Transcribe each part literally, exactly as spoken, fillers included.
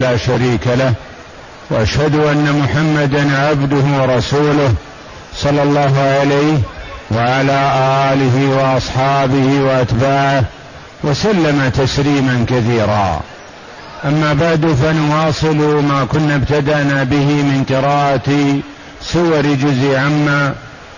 لا شريك له، وأشهد أن محمدا عبده ورسوله صلى الله عليه وعلى آله وأصحابه وأتباعه وسلم تسليما كثيرا. أما بعد، فنواصل ما كنا ابتدأنا به من قراءة سور جزء عما،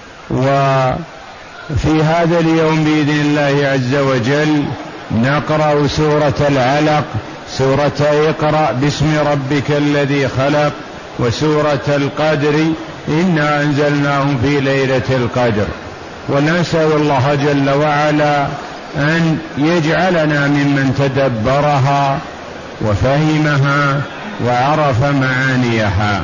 وفي هذا اليوم بإذن الله عز وجل نقرأ سورة العلق، سورة اقرأ باسم ربك الذي خلق، وسورة القدر إنا أنزلناه في ليلة القدر. ونسأل الله جل وعلا أن يجعلنا ممن تدبرها وفهمها وعرف معانيها.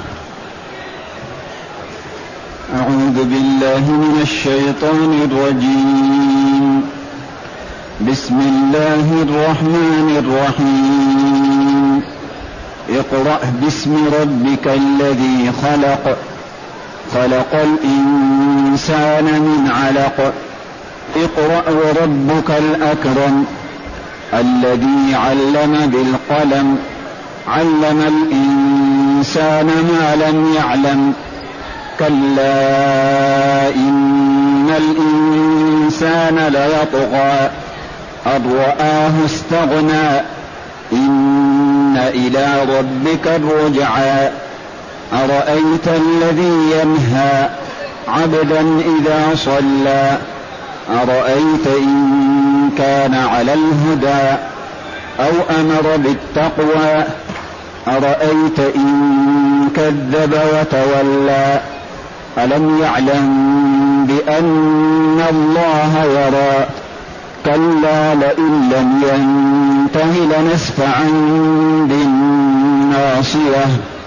أعوذ بالله من الشيطان الرجيم. بسم الله الرحمن الرحيم. اقرأ باسم ربك الذي خلق، خلق الإنسان من علق، اقرأ وربك الأكرم الذي علم بالقلم، علم الإنسان ما لم يعلم، كلا إن الإنسان ليطغى أن رآه استغنى، إن إلى ربك الرجعى، أرأيت الذي ينهى عبدا إذا صلى، أرأيت إن كان على الهدى أو أمر بالتقوى، أرأيت إن كذب وتولى، ألم يعلم بأن الله يرى، كلا لئن لم ينته لنسفعا بالناصية،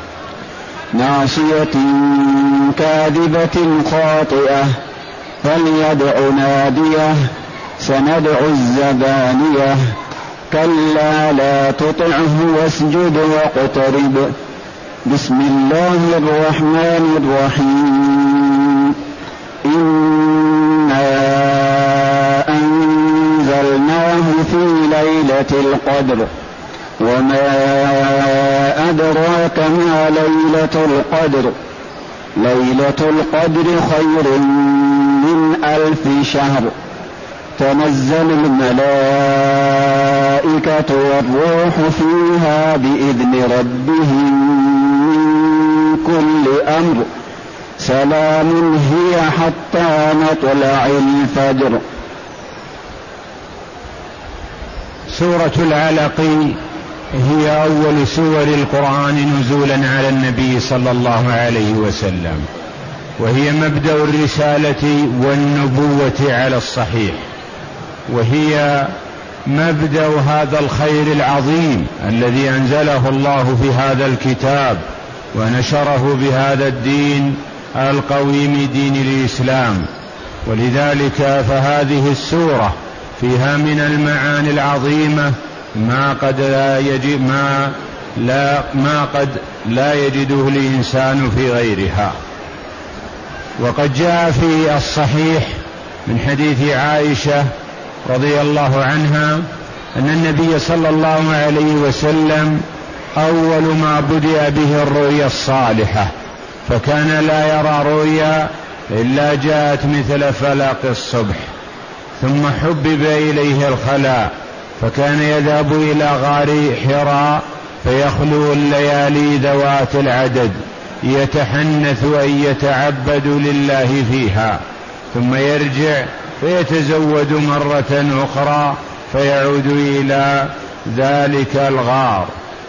ناصية كاذبة خاطئة، فليدع ناديه، سندع الزبانية، كلا لا تطعه واسجد واقترب. بسم الله الرحمن الرحيم. إنا أنزلناه في ليلة القدر، وما أدراك ما ليلة القدر، ليلة القدر خير من ألف شهر، تنزل الملائكة والروح فيها بإذن ربهم من كل أمر، سلام هي حتى مطلع الفجر. سورة العلق هي أول سور القرآن نزولا على النبي صلى الله عليه وسلم، وهي مبدأ الرسالة والنبوة على الصحيح، وهي مبدأ هذا الخير العظيم الذي أنزله الله في هذا الكتاب ونشره بهذا الدين القويم دين الإسلام. ولذلك فهذه السورة فيها من المعاني العظيمة ما قد لا يجد ما لا ما قد لا يجده الإنسان في غيرها. وقد جاء في الصحيح من حديث عائشة رضي الله عنها أن النبي صلى الله عليه وسلم أول ما بدأ به الرؤيا الصالحة، فكان لا يرى رؤيا إلا جاءت مثل فلق الصبح، ثم حبب إليه الخلاء، فكان يذهب إلى غار حراء فيخلو الليالي ذوات العدد يتحنث أن يتعبد لله فيها، ثم يرجع فيتزود مرة أخرى فيعود إلى ذلك الغار.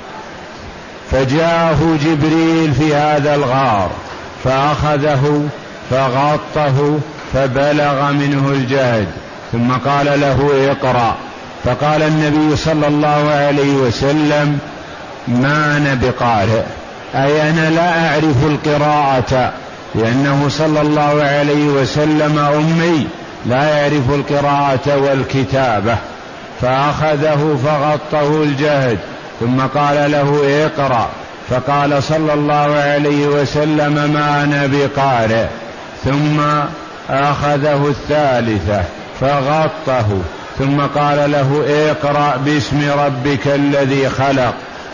فجاءه جبريل في هذا الغار فأخذه فغطه فبلغ منه الجهد، ثم قال له اقرأ، فقال النبي صلى الله عليه وسلم ما أنا بقارئ، أي أنا لا أعرف القراءة، لأنه صلى الله عليه وسلم أمي لا يعرف القراءة والكتابة. فأخذه فغطه الجهد ثم قال له اقرأ، فقال صلى الله عليه وسلم ما أنا بقارئ، ثم أخذه الثالثة فغطه ثم قال له اقرأ باسم ربك الذي خلق،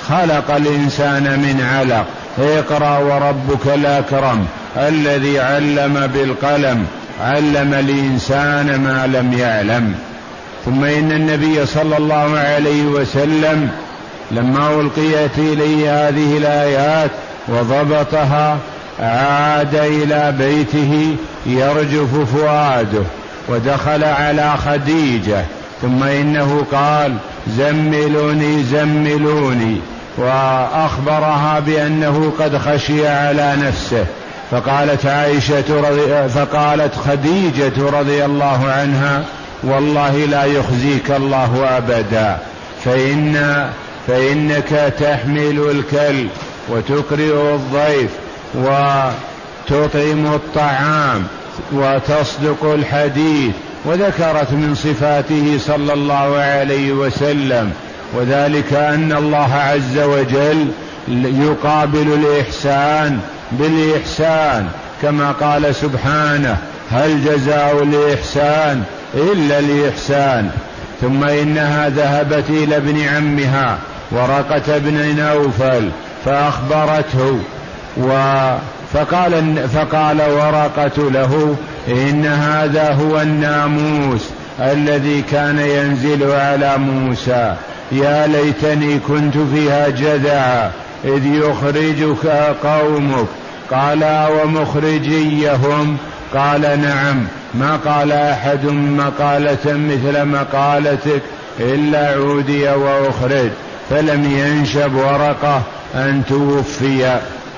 خلق الإنسان من علق. اقرأ وربك الأكرم الذي علم بالقلم علم الإنسان ما لم يعلم. ثم إن النبي صلى الله عليه وسلم لما ألقيت إليه هذه الآيات وضبطها عاد إلى بيته يرجف فؤاده ودخل على خديجة، ثم إنه قال زملوني زملوني، وأخبرها بأنه قد خشي على نفسه. فقالت عائشة رضي فقالت خديجة رضي الله عنها والله لا يخزيك الله أبدا، فإن فإنك تحمل الكل وتكرئ الضيف وتطعم الطعام وتصدق الحديث. وذكرت من صفاته صلى الله عليه وسلم، وذلك أن الله عز وجل يقابل الإحسان بالإحسان، كما قال سبحانه هل جزاء الإحسان إلا الإحسان. ثم إنها ذهبت إلى ابن عمها ورقة بن نوفل فأخبرته، فقال, فقال ورقة له إن هذا هو الناموس الذي كان ينزل على موسى، يا ليتني كنت فيها جذعا إذ يخرجك قومك. قال ومخرجيهم؟ قال نعم، ما قال أحد مقالة مثل مقالتك إلا عودي وأخرج، فلم ينشب ورقة أن توفي.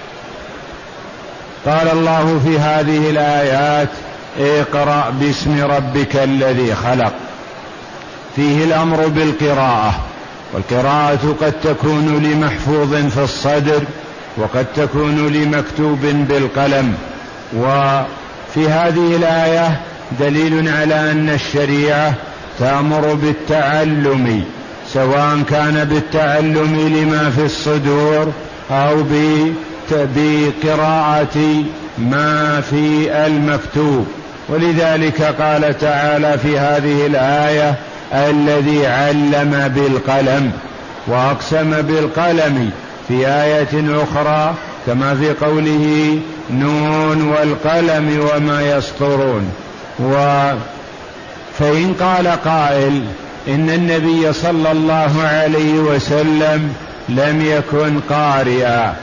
قال الله في هذه الآيات اقرأ باسم ربك الذي خلق، فيه الأمر بالقراءة، والقراءة قد تكون لمحفوظ في الصدر وقد تكون لمكتوب بالقلم. وفي هذه الآية دليل على أن الشريعة تأمر بالتعلم، سواء كان بالتعلم لما في الصدور أو بقراءة ما في المكتوب. ولذلك قال تعالى في هذه الآية الذي علم بالقلم، وأقسم بالقلم في آية أخرى كما في قوله نون والقلم وما يسطرون. فإن قال قائل إن النبي صلى الله عليه وسلم لم يكن قارئا،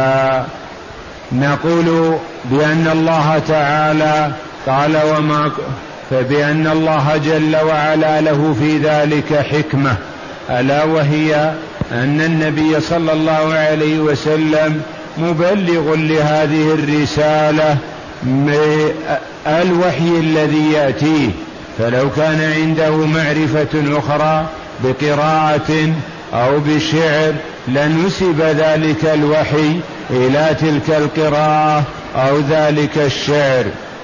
فنقول بأن الله تعالى قال وما فبأن الله جل وعلا له في ذلك حكمة، ألا وهي أن النبي صلى الله عليه وسلم مبلغ لهذه الرسالة الوحي الذي يأتيه، فلو كان عنده معرفة أخرى بقراءة أو بشعر لنسب ذلك الوحي إلى تلك القراءة أو ذلك الشعر.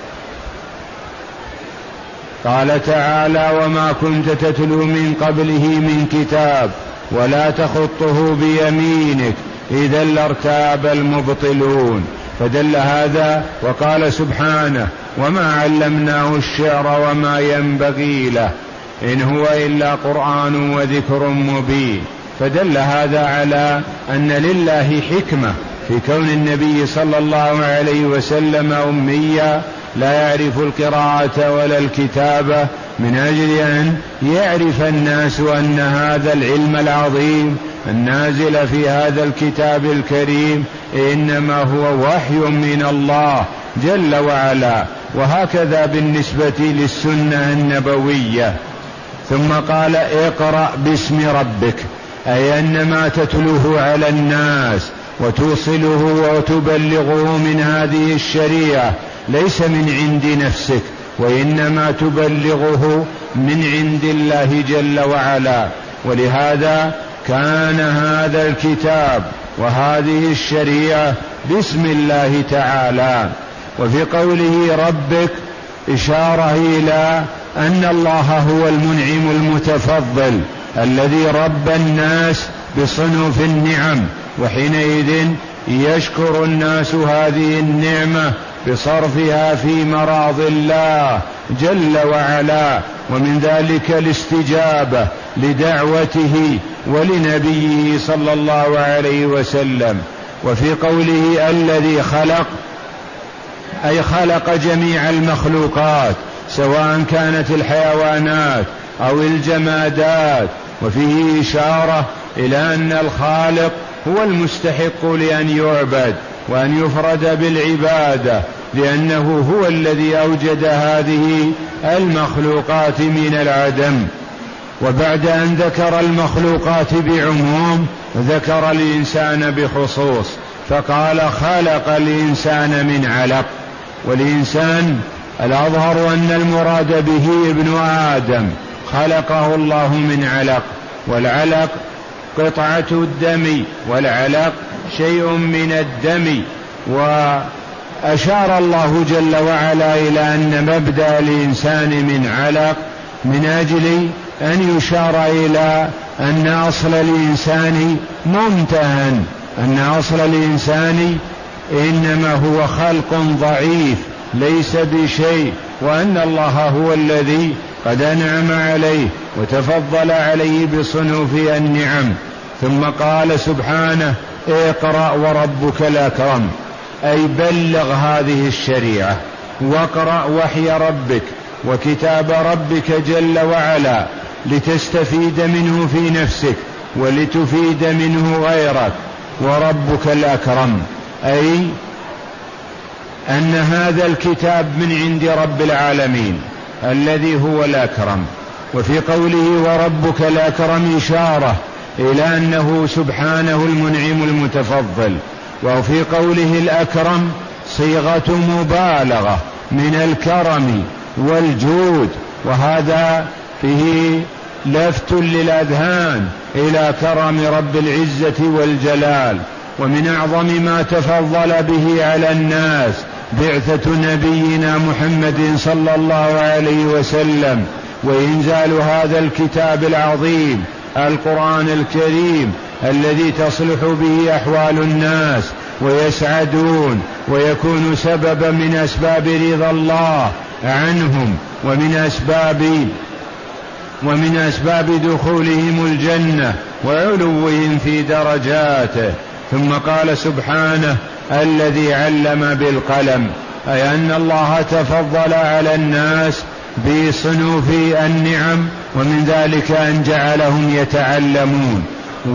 قال تعالى وما كنت تتلو من قبله من كتاب ولا تخطه بيمينك إذا لارتاب المبطلون، فدل هذا. وقال سبحانه وما علمناه الشعر وما ينبغي له إن هو إلا قرآن وذكر مبين، فدل هذا على أن لله حكمة في كون النبي صلى الله عليه وسلم أميا لا يعرف القراءة ولا الكتابة، من أجل أن يعرف الناس أن هذا العلم العظيم النازل في هذا الكتاب الكريم إنما هو وحي من الله جل وعلا. وهكذا بالنسبة للسنة النبوية. ثم قال اقرأ باسم ربك، أي أنما تتلوه على الناس وتوصله وتبلغه من هذه الشريعة ليس من عند نفسك، وإنما تبلغه من عند الله جل وعلا. ولهذا كان هذا الكتاب وهذه الشريعة باسم الله تعالى. وفي قوله ربك إشارة إلى أن الله هو المنعم المتفضل الذي رب الناس بصنوف النعم، وحينئذ يشكر الناس هذه النعمة بصرفها في مراض الله جل وعلا، ومن ذلك الاستجابة لدعوته ولنبيه صلى الله عليه وسلم. وفي قوله الذي خلق أي خلق جميع المخلوقات سواء كانت الحيوانات أو الجمادات، وفيه إشارة إلى أن الخالق هو المستحق لأن يعبد وأن يفرد بالعبادة، لأنه هو الذي أوجد هذه المخلوقات من العدم. وبعد أن ذكر المخلوقات بعموم ذكر الإنسان بخصوص، فقال خلق الإنسان من علق. والإنسان الأظهر أن المراد به ابن آدم، خلقه الله من علق، والعلق قطعة الدم، والعلق شيء من الدم. وأشار الله جل وعلا إلى أن مبدأ الإنسان من علق من أجل أن يشار إلى أن أصل الإنسان منتهى، أن أصل الإنسان إنما هو خلق ضعيف ليس بشيء، وأن الله هو الذي قد أنعم عليه وتفضل عليه بصنوف النعم. ثم قال سبحانه اقرأ وربك الأكرم، أي بلغ هذه الشريعة واقرأ وحي ربك وكتاب ربك جل وعلا لتستفيد منه في نفسك ولتفيد منه غيرك. وربك الأكرم أي أن هذا الكتاب من عند رب العالمين الذي هو الأكرم. وفي قوله وربك الأكرم إشارة إلى أنه سبحانه المنعم المتفضل. وفي قوله الأكرم صيغة مبالغة من الكرم والجود، وهذا فيه لفت للأذهان إلى كرم رب العزة والجلال. ومن أعظم ما تفضل به على الناس بعثة نبينا محمد صلى الله عليه وسلم وإنزال هذا الكتاب العظيم القرآن الكريم الذي تصلح به أحوال الناس ويسعدون ويكون سببا من أسباب رضا الله عنهم ومن أسباب ومن أسباب دخولهم الجنة وعلوهم في درجاته. ثم قال سبحانه الذي علم بالقلم، أي أن الله تفضل على الناس بصنوف النعم، ومن ذلك أن جعلهم يتعلمون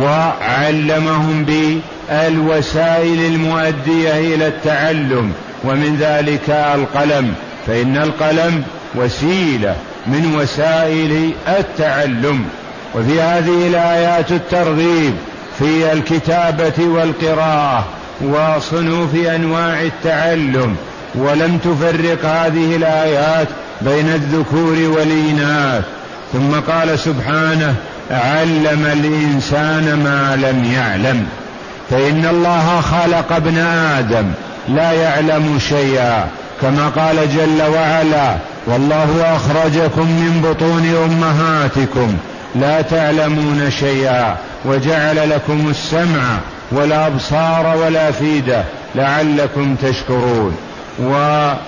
وعلمهم بالوسائل المؤدية إلى التعلم، ومن ذلك القلم، فإن القلم وسيلة من وسائل التعلم. وفي هذه الآيات الترغيب في الكتابة والقراءة وصنوف أنواع التعلم، ولم تفرق هذه الآيات بين الذكور والإناث. ثم قال سبحانه علم الإنسان ما لم يعلم، فإن الله خلق ابن آدم لا يعلم شيئا، كما قال جل وعلا والله أخرجكم من بطون أمهاتكم لا تعلمون شيئا وجعل لكم السمع والأبصار والأفئدة لعلكم تشكرون. ومن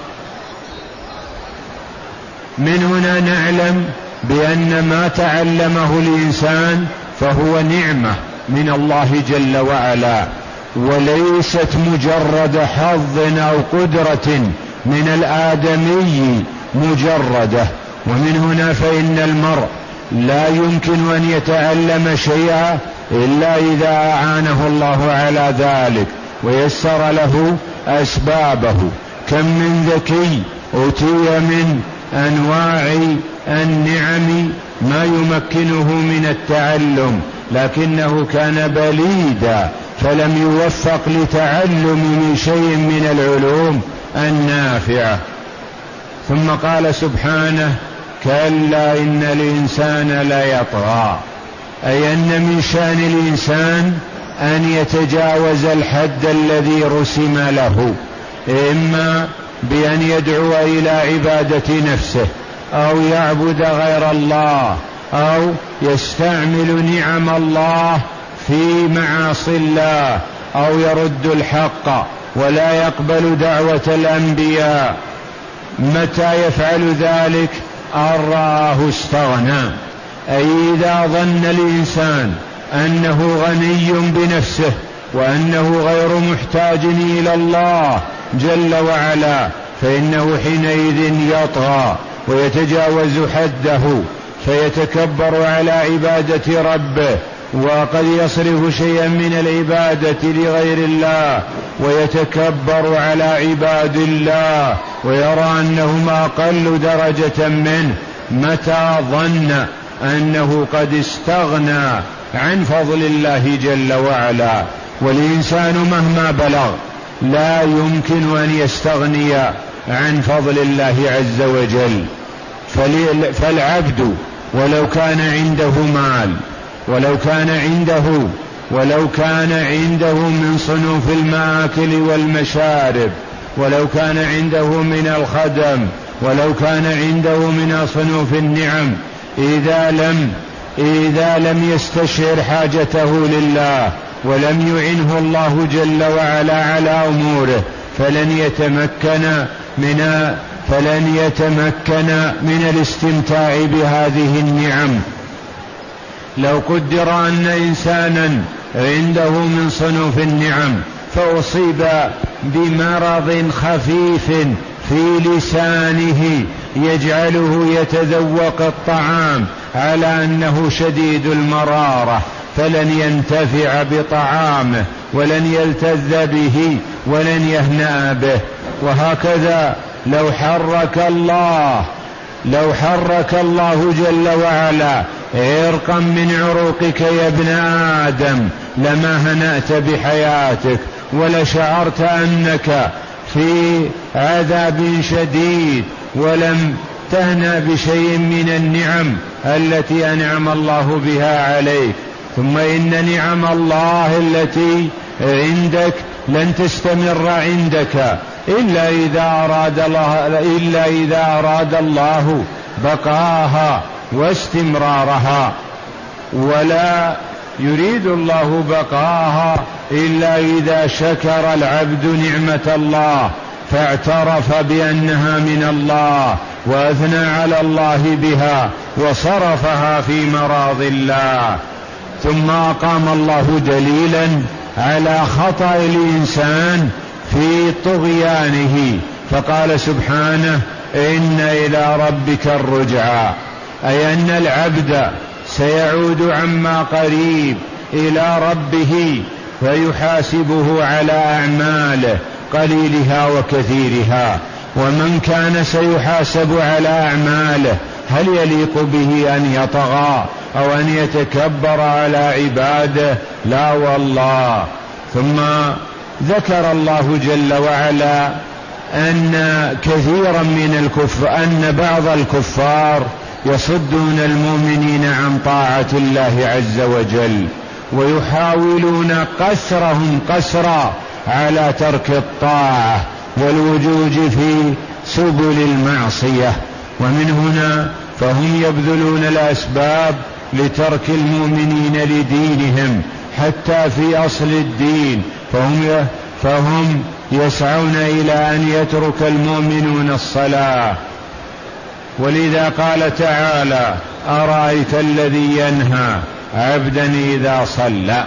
هنا نعلم بأن ما تعلمه الإنسان فهو نعمة من الله جل وعلا، وليست مجرد حظ أو قدرة من الآدمي مجردة. ومن هنا فإن المرء لا يمكن أن يتعلم شيئا إلا إذا أعانه الله على ذلك ويسر له أسبابه. كم من ذكي أوتي من أنواع النعم ما يمكنه من التعلم، لكنه كان بليدا فلم يوفق لتعلم من شيء من العلوم النافعة. ثم قال سبحانه كلا إن الإنسان ليطغى، أي أن من شأن الإنسان أن يتجاوز الحد الذي رسم له، إما بأن يدعو إلى عبادة نفسه أو يعبد غير الله أو يستعمل نعم الله في معاصي الله أو يرد الحق ولا يقبل دعوة الأنبياء. متى يفعل ذلك؟ أن رآه استغنى، أي إذا ظن الإنسان أنه غني بنفسه وأنه غير محتاج إلى الله جل وعلا، فإنه حينئذ يطغى ويتجاوز حده فيتكبر على عبادة ربه، وقد يصرف شيئا من العبادة لغير الله ويتكبر على عباد الله ويرى أنهم أقل درجة منه، متى ظن أنه قد استغنى عن فضل الله جل وعلا. والإنسان مهما بلغ لا يمكن أن يستغني عن فضل الله عز وجل. فالعبد ولو كان عنده مال، ولو كان عنده ولو كان عنده من صنوف المآكل والمشارب، ولو كان عنده من الخدم، ولو كان عنده من صنوف النعم، إذا لم إذا لم يستشعر حاجته لله ولم يعنه الله جل وعلا على أموره فلن يتمكن من فلن يتمكن من الاستمتاع بهذه النعم. لو قدر أن إنسانا عنده من صنوف النعم فأصيب بمرض خفيف في لسانه يجعله يتذوق الطعام على أنه شديد المرارة، فلن ينتفع بطعامه ولن يلتذ به ولن يهنأ به. وهكذا لو حرك الله لو حرك الله جل وعلا عرقا من عروقك يا ابن آدم لما هنأت بحياتك ولشعرت أنك في عذاب شديد ولم تهنأ بشيء من النعم التي أنعم الله بها عليك. ثم إن نعم الله التي عندك لن تستمر عندك إلا إذا أراد الله إلا إذا أراد الله بقاها واستمرارها، ولا يريد الله بقاها إلا إذا شكر العبد نعمة الله فاعترف بأنها من الله وأثنى على الله بها وصرفها في مراضي الله. ثم أقام الله دليلا على خطأ الإنسان في طغيانه فقال سبحانه: إن إلى ربك الرجعى، أي أن العبد سيعود عما قريب إلى ربه فيحاسبه على أعماله قليلها وكثيرها. ومن كان سيحاسب على أعماله هل يليق به أن يطغى أو أن يتكبر على عباده؟ لا والله. ثم ذكر الله جل وعلا أن كثيرا من الكفر أن بعض الكفار يصدون المؤمنين عن طاعة الله عز وجل ويحاولون قسرهم قسرا على ترك الطاعة والوجوج في سبل المعصية. ومن هنا فهم يبذلون الأسباب لترك المؤمنين لدينهم حتى في أصل الدين، فهم فهم يسعون إلى أن يترك المؤمنون الصلاة. ولذا قال تعالى: أرأيت الذي ينهى عبدا إذا صلى.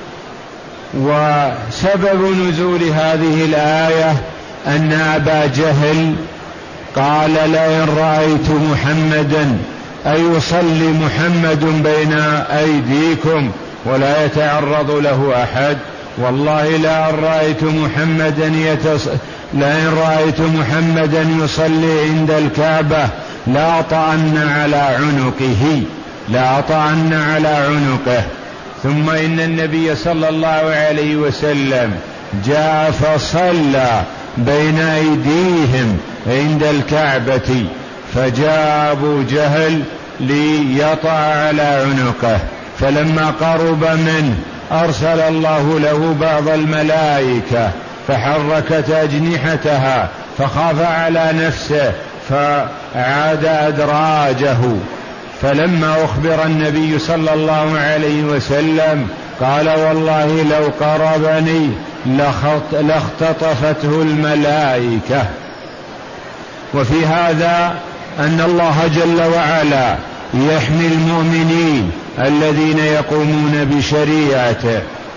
وسبب نزول هذه الآية أن أبا جهل قال: لئن رأيت محمدا أيصلي محمد بين أيديكم ولا يتعرض له أحد، والله لا رأيت محمدا يتص... لئن رأيت محمدا يصلي عند الكعبة لا أطأن على عنقه لا أطأن على عنقه. ثم إن النبي صلى الله عليه وسلم جاء فصلى بين أيديهم عند الكعبة، فجاء أبو جهل ليطأ على عنقه، فلما قرب منه أرسل الله له بعض الملائكة فحركت أجنحتها فخاف على نفسه فعاد أدراجه. فلما أخبر النبي صلى الله عليه وسلم قال: والله لو قربني لاختطفته الملائكة. وفي هذا أن الله جل وعلا يحمي المؤمنين الذين يقومون بشريعته.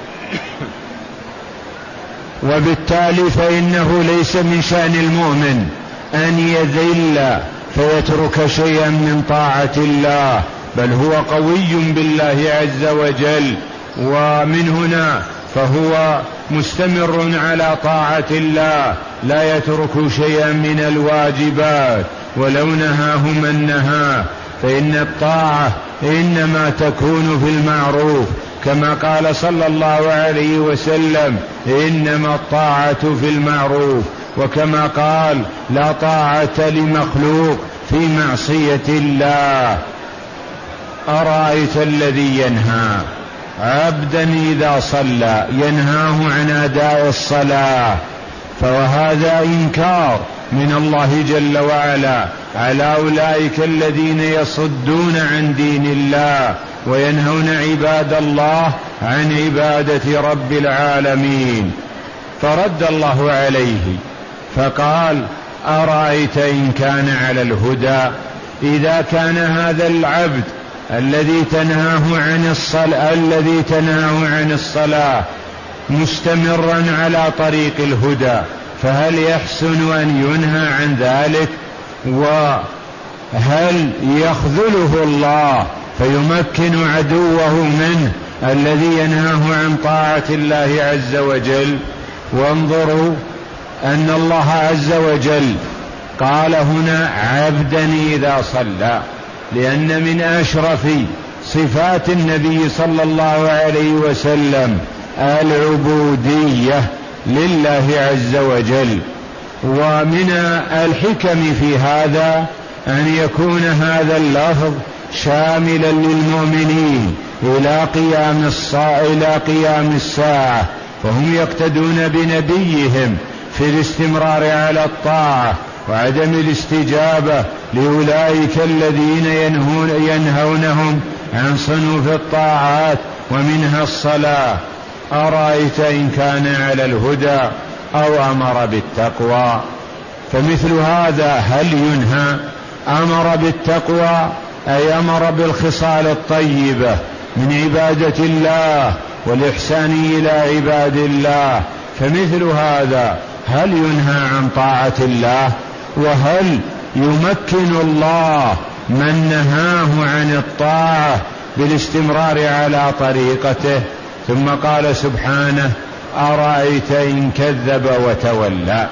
وبالتالي فإنه ليس من شأن المؤمن أن يذل فيترك شيئا من طاعة الله، بل هو قوي بالله عز وجل، ومن هنا فهو مستمر على طاعة الله، لا يترك شيئا من الواجبات ولو نهاه من نهاه، فإن الطاعة إنما تكون في المعروف، كما قال صلى الله عليه وسلم: إنما الطاعة في المعروف، وكما قال: لا طاعة لمخلوق في معصية الله. أرأيت الذي ينهى عبدا إذا صلى، ينهاه عن أداء الصلاة، فهذا إنكار من الله جل وعلا على أولئك الذين يصدون عن دين الله وينهون عباد الله عن عبادة رب العالمين. فرد الله عليه فقال: أرأيت إن كان على الهدى، إذا كان هذا العبد الذي تنهاه عن الصلاة الذي تنهاه عن الصلاة مستمرا على طريق الهدى، فهل يحسن أن ينهى عن ذلك؟ وهل يخذله الله فيمكن عدوه منه الذي ينهاه عن طاعة الله عز وجل؟ وانظروا أن الله عز وجل قال هنا: عبدا إذا صلى، لأن من أشرف صفات النبي صلى الله عليه وسلم العبودية لله عز وجل. ومن الحكم في هذا أن يكون هذا اللفظ شاملا للمؤمنين إلى قيام الصاع إلى قيام الساعة، فهم يقتدون بنبيهم في الاستمرار على الطاعة وعدم الاستجابة لأولئك الذين ينهون ينهونهم عن صنوف الطاعات ومنها الصلاة. أرأيت إن كان على الهدى أو أمر بالتقوى، فمثل هذا هل ينهى؟ أمر بالتقوى أي أمر بالخصال الطيبة من عبادة الله والإحسان إلى عباد الله، فمثل هذا هل ينهى عن طاعة الله؟ وهل يمكن الله من نهاه عن الطاعة بالاستمرار على طريقته؟ ثم قال سبحانه: أرأيت إن كذب وتولى.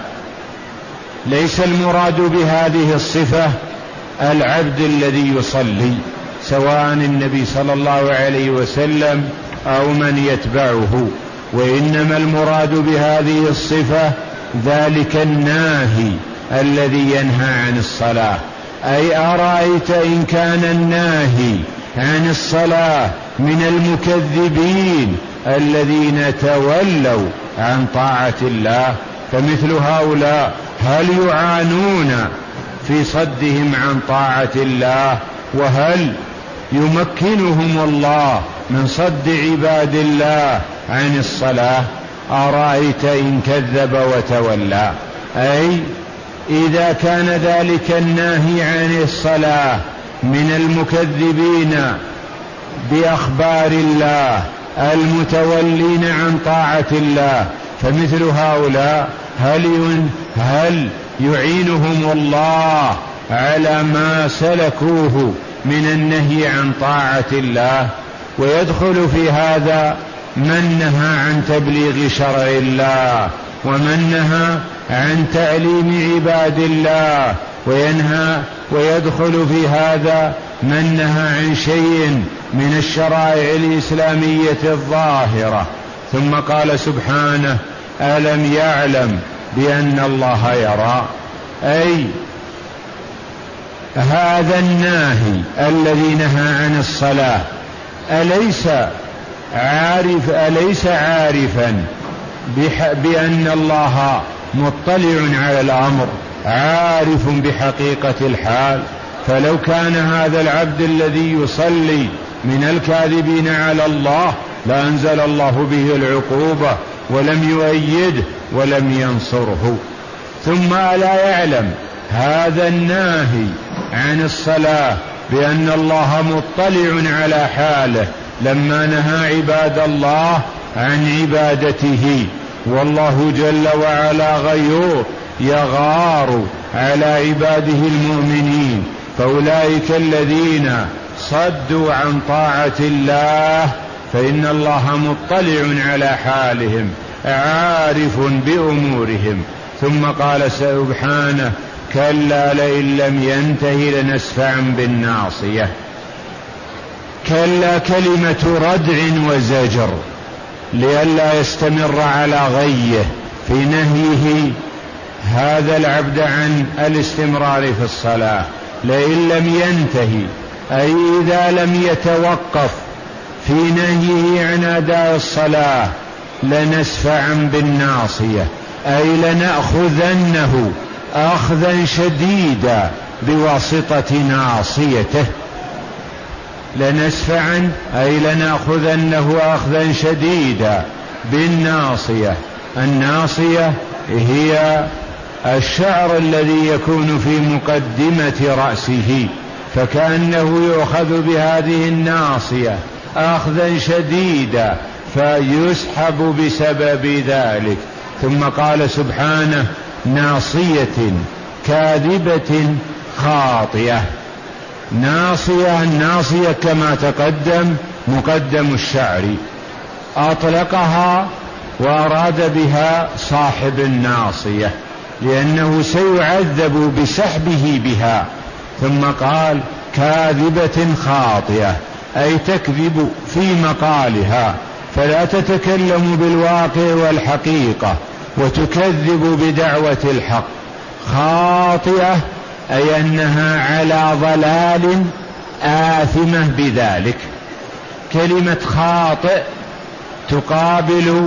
ليس المراد بهذه الصفة العبد الذي يصلي، سواء النبي صلى الله عليه وسلم أو من يتبعه، وإنما المراد بهذه الصفة ذلك الناهي الذي ينهى عن الصلاة. أي أرأيت إن كان الناهي عن الصلاة من المكذبين الذين تولوا عن طاعة الله، فمثل هؤلاء هل يعانون في صدهم عن طاعة الله؟ وهل يمكنهم الله من صد عباد الله عن الصلاة؟ أرأيت إن كذب وتولى، أي إذا كان ذلك الناهي عن الصلاة من المكذبين بأخبار الله المتولين عن طاعة الله، فمثل هؤلاء هل هل يعينهم الله على ما سلكوه من النهي عن طاعة الله؟ ويدخل في هذا من نهى عن تبليغ شرع الله، ومن نهى عن تعليم عباد الله، وينهى ويدخل في هذا من نهى عن شيء من الشرائع الإسلامية الظاهرة. ثم قال سبحانه: ألم يعلم بأن الله يرى؟ أي هذا الناهي الذي نهى عن الصلاة أليس عارف أليس عارفا بأن الله مطلع على الأمر، عارف بحقيقة الحال؟ فلو كان هذا العبد الذي يصلي من الكاذبين على الله لأنزل الله به العقوبة ولم يؤيده ولم ينصره. ثم ألا يعلم هذا الناهي عن الصلاة بأن الله مطلع على حاله لما نهى عباد الله عن عبادته، والله جل وعلا غيور يغار على عباده المؤمنين، فأولئك الذين صدوا عن طاعة الله فإن الله مطلع على حالهم عارف بأمورهم. ثم قال سبحانه: كلا لئن لم ينته لنسفعا بالناصية. كلا كلمة ردع وزجر لئلا يستمر على غيه في نهيه هذا العبد عن الاستمرار في الصلاة. لئن لم ينتهي أي إذا لم يتوقف في نهيه عن أداء الصلاة لنسفعا بالناصية، أي لنأخذنه أخذا شديدا بواسطة ناصيته. لنسفعا أي لنأخذنه أخذا شديدا بالناصية. الناصية هي الشعر الذي يكون في مقدمة رأسه، فكأنه يؤخذ بهذه الناصية أخذا شديدا فيسحب بسبب ذلك. ثم قال سبحانه: ناصية كاذبة خاطئة. ناصية، الناصية كما تقدم مقدم الشعر، أطلقها وأراد بها صاحب الناصية لأنه سيعذب بسحبه بها. ثم قال: كاذبة خاطئة أي تكذب في مقالها، فلا تتكلم بالواقع والحقيقة وتكذب بدعوة الحق. خاطئة أي أنها على ضلال آثمة بذلك. كلمة خاطئ تقابل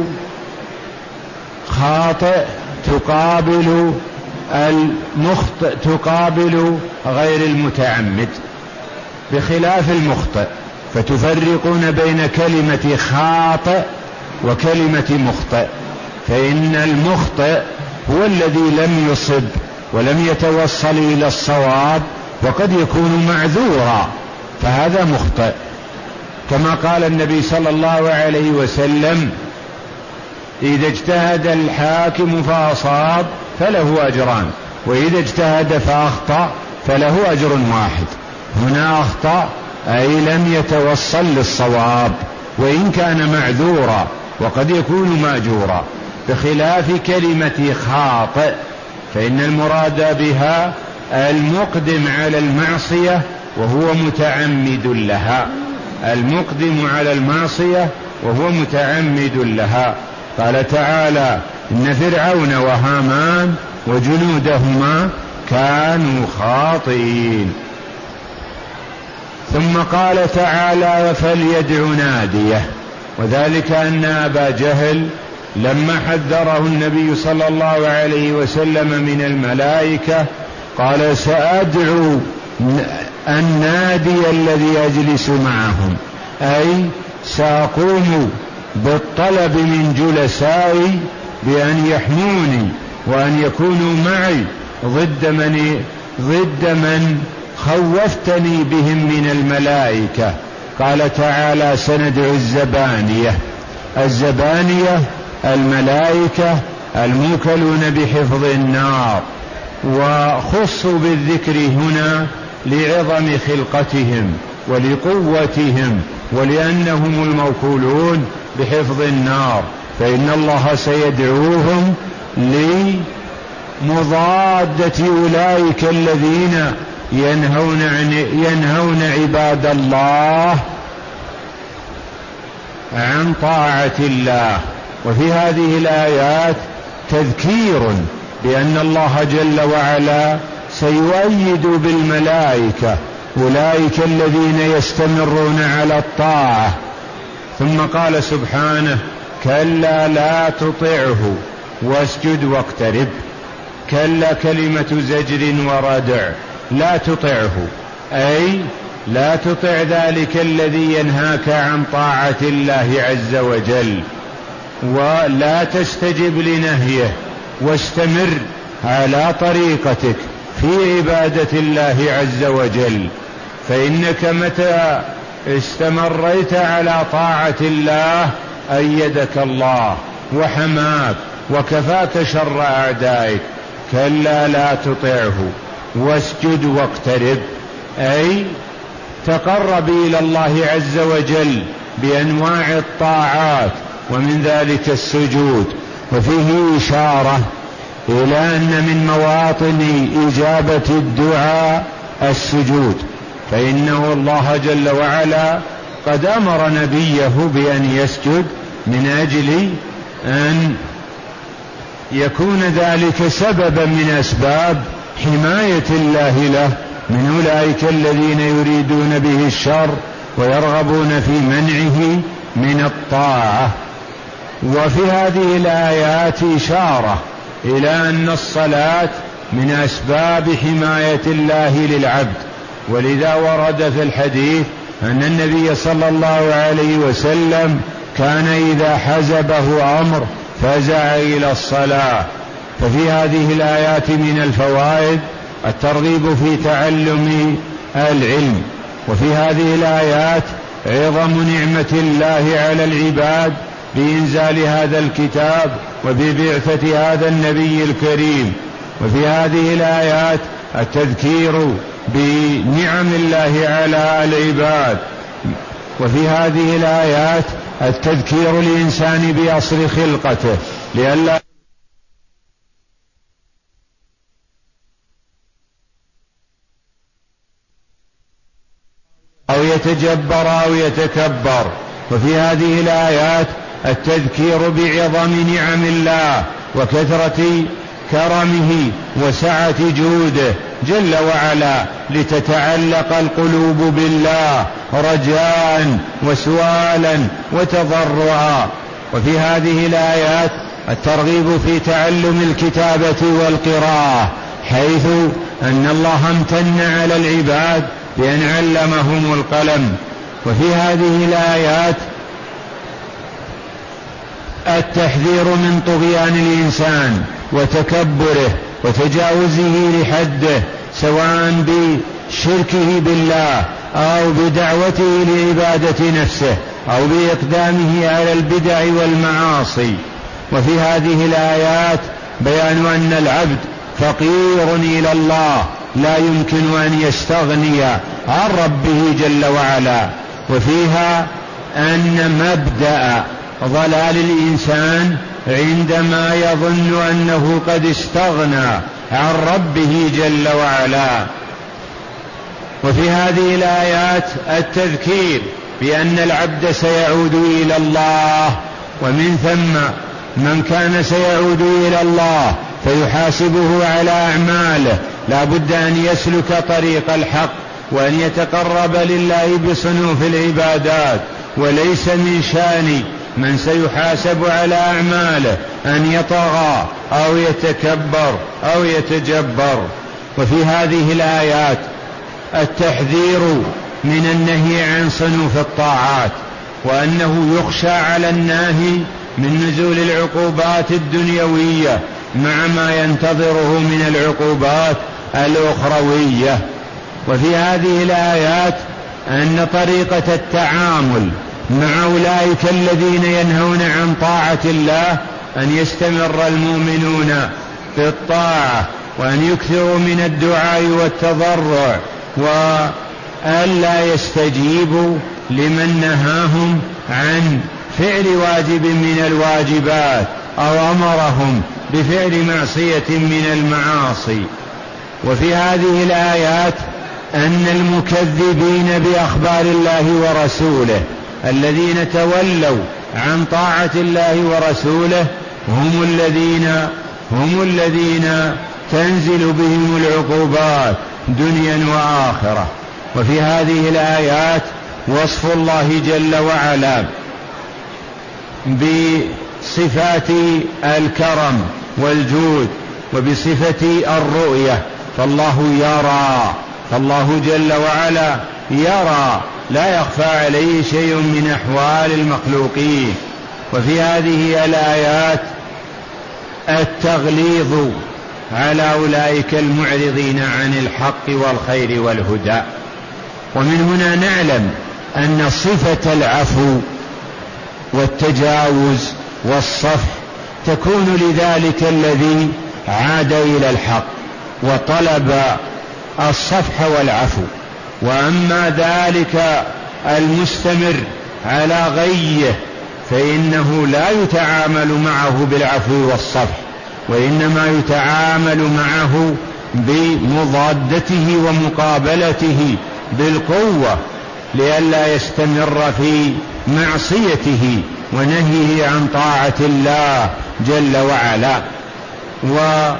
خاطئ تقابل المخطئ، تقابل غير المتعمد، بخلاف المخطئ، فتفرقون بين كلمة خاطئ وكلمة مخطئ. فإن المخطئ هو الذي لم يصب ولم يتوصل إلى الصواب وقد يكون معذورا، فهذا مخطئ. كما قال النبي صلى الله عليه وسلم: إذا اجتهد الحاكم فأصاب فله أجران، وإذا اجتهد فأخطأ فله أجر واحد. هنا أخطأ أي لم يتوصل للصواب وإن كان معذورا وقد يكون مأجورا، بخلاف كلمة خاطئ فإن المراد بها المقدم على المعصية وهو متعمد لها. المقدم على المعصية وهو متعمد لها. قال تعالى: إن فرعون وهامان وجنودهما كانوا خاطئين. ثم قال تعالى: فليدع ناديه. وذلك أن أبا جهل لما حذره النبي صلى الله عليه وسلم من الملائكة قال: سأدعو النادي الذي يجلس معهم، أي سأقوم بالطلب من جلسائي بأن يحموني وأن يكونوا معي ضد من ضد من خوفتني بهم من الملائكة. قال تعالى: سندعو الزبانية. الزبانية الملائكة الموكلون بحفظ النار، وخصوا بالذكر هنا لعظم خلقتهم ولقوتهم ولأنهم الموكولون بحفظ النار، فإن الله سيدعوهم لمضادة أولئك الذين ينهون عن ينهون عباد الله عن طاعة الله. وفي هذه الآيات تذكير بأن الله جل وعلا سيؤيد بالملائكة أولئك الذين يستمرون على الطاعة. ثم قال سبحانه: كلا لا تطعه واسجد واقترب. كلا كلمة زجر وردع، لا تطعه أي لا تطع ذلك الذي ينهاك عن طاعة الله عز وجل، ولا تستجب لنهيه، واستمر على طريقتك في عبادة الله عز وجل. فإنك متى استمريت على طاعة الله أيدك الله وحماك وكفاك شر أعدائك. كلا لا تطعه واسجد واقترب، أي تقرب إلى الله عز وجل بأنواع الطاعات، ومن ذلك السجود. وفيه إشارة إلى أن من مواطن إجابة الدعاء السجود، فإنه الله جل وعلا قد أمر نبيه بأن يسجد من أجل أن يكون ذلك سببا من أسباب حماية الله له من أولئك الذين يريدون به الشر ويرغبون في منعه من الطاعة. وفي هذه الآيات إشارة إلى أن الصلاة من أسباب حماية الله للعبد، ولذا ورد في الحديث أن النبي صلى الله عليه وسلم كان إذا حزبه أمر فزع إلى الصلاة. ففي هذه الآيات من الفوائد الترغيب في تعلم العلم، وفي هذه الآيات عظم نعمة الله على العباد بإنزال هذا الكتاب وببعثة هذا النبي الكريم. وفي هذه الآيات التذكير بنعم الله على العباد، وفي هذه الآيات التذكير الإنسان بأصل خلقته لئلا أو يتجبر أو يتكبر. وفي هذه الآيات التذكير بعظم نعم الله وكثرة كرمه وسعة جوده جل وعلا، لتتعلق القلوب بالله رجاء وسؤالا وتضرعا. وفي هذه الآيات الترغيب في تعلم الكتابة والقراءة، حيث أن الله امتن على العباد بأن علمهم القلم. وفي هذه الآيات التحذير من طغيان الإنسان وتكبره وتجاوزه لحده، سواء بشركه بالله أو بدعوته لعبادة نفسه أو بإقدامه على البدع والمعاصي. وفي هذه الآيات بيان أن العبد فقير إلى الله لا يمكن أن يستغني عن ربه جل وعلا. وفيها أن مبدأ ضلال الإنسان عندما يظن أنه قد استغنى عن ربه جل وعلا. وفي هذه الآيات التذكير بأن العبد سيعود إلى الله، ومن ثم من كان سيعود إلى الله فيحاسبه على أعماله لا بد أن يسلك طريق الحق وأن يتقرب لله بصنوف العبادات، وليس من شأن من سيحاسب على أعماله أن يطغى أو يتكبر أو يتجبر. وفي هذه الآيات التحذير من النهي عن صنوف الطاعات، وأنه يخشى على الناهي من نزول العقوبات الدنيوية مع ما ينتظره من العقوبات الأخروية. وفي هذه الآيات أن طريقة التعامل مع أولئك الذين ينهون عن طاعة الله أن يستمر المؤمنون في الطاعة، وأن يكثروا من الدعاء والتضرع، وألا يستجيبوا لمن نهاهم عن فعل واجب من الواجبات أو أمرهم بفعل معصية من المعاصي. وفي هذه الآيات أن المكذبين بأخبار الله ورسوله الذين تولوا عن طاعة الله ورسوله هم الذين هم الذين تنزل بهم العقوبات دنيا وآخرة. وفي هذه الآيات وصف الله جل وعلا بصفات الكرم والجود وبصفة الرؤية، فالله يرى، فالله جل وعلا يرى لا يخفى عليه شيء من أحوال المخلوقين. وفي هذه الآيات التغليظ على أولئك المعرضين عن الحق والخير والهدى، ومن هنا نعلم أن صفة العفو والتجاوز والصفح تكون لذلك الذي عاد إلى الحق وطلب الصفح والعفو. وأما ذلك المستمر على غيه فإنه لا يتعامل معه بالعفو والصفح، وإنما يتعامل معه بمضادته ومقابلته بالقوة لئلا يستمر في معصيته ونهيه عن طاعة الله جل وعلا. وفي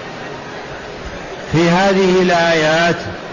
هذه الآيات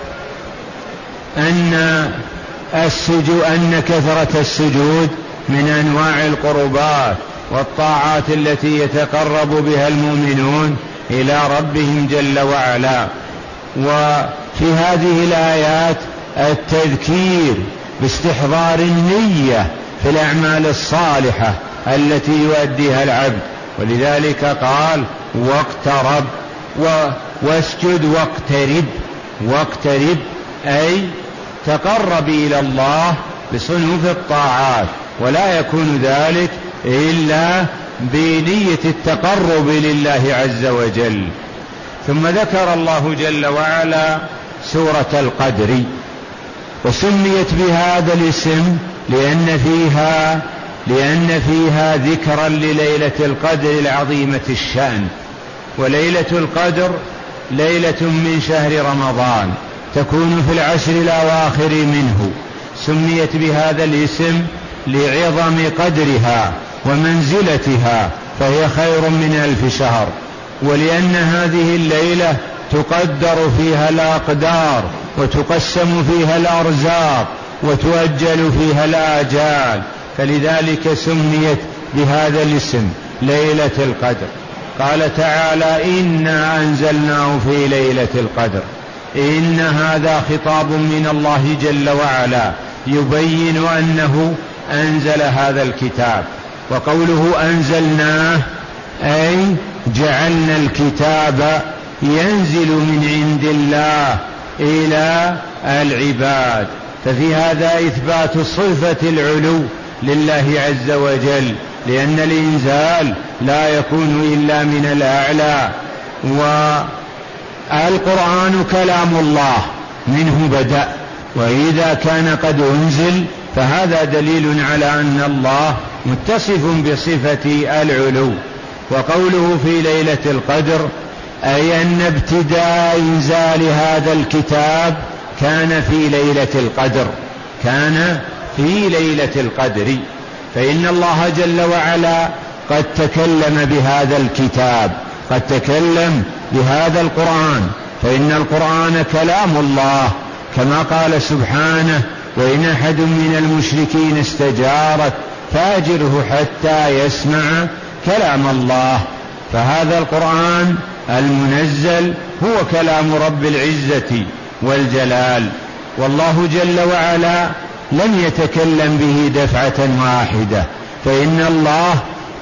أن السجود أن كثرة السجود من أنواع القربات والطاعات التي يتقرب بها المؤمنون إلى ربهم جل وعلا. وفي هذه الآيات التذكير باستحضار النية في الأعمال الصالحة التي يؤديها العبد، ولذلك قال واقترب واسجد واقترب. واقترب أي تقرب إلى الله بصنوف الطاعات، ولا يكون ذلك إلا بنية التقرب لله عز وجل. ثم ذكر الله جل وعلا سورة القدر، وسميت بهذا الاسم لأن فيها لأن فيها ذكرا لليلة القدر العظيمة الشأن. وليلة القدر ليلة من شهر رمضان تكون في العشر الأواخر منه، سميت بهذا الاسم لعظم قدرها ومنزلتها، فهي خير من ألف شهر. ولأن هذه الليلة تقدر فيها الأقدار وتقسم فيها الأرزاق وتؤجل فيها الآجال، فلذلك سميت بهذا الاسم ليلة القدر. قال تعالى إنا أنزلناه في ليلة القدر. إن هذا خطاب من الله جل وعلا يبين أنه أنزل هذا الكتاب. وقوله أنزلناه أي جعلنا الكتاب ينزل من عند الله إلى العباد، ففي هذا إثبات صفة العلو لله عز وجل، لأن الإنزال لا يكون إلا من الأعلى. والقرآن كلام الله منه بدأ، وإذا كان قد أنزل فهذا دليل على أن الله متصف بصفة العلو. وقوله في ليلة القدر أي أن ابتداء إنزال هذا الكتاب كان في ليلة القدر، كان في ليلة القدر، فإن الله جل وعلا قد تكلم بهذا الكتاب، قد تكلم بهذا القرآن، فإن القرآن كلام الله كما قال سبحانه وإن أحد من المشركين استجارك فاجره حتى يسمع كلام الله. فهذا القرآن المنزل هو كلام رب العزة والجلال، والله جل وعلا لم يتكلم به دفعة واحدة، فإن الله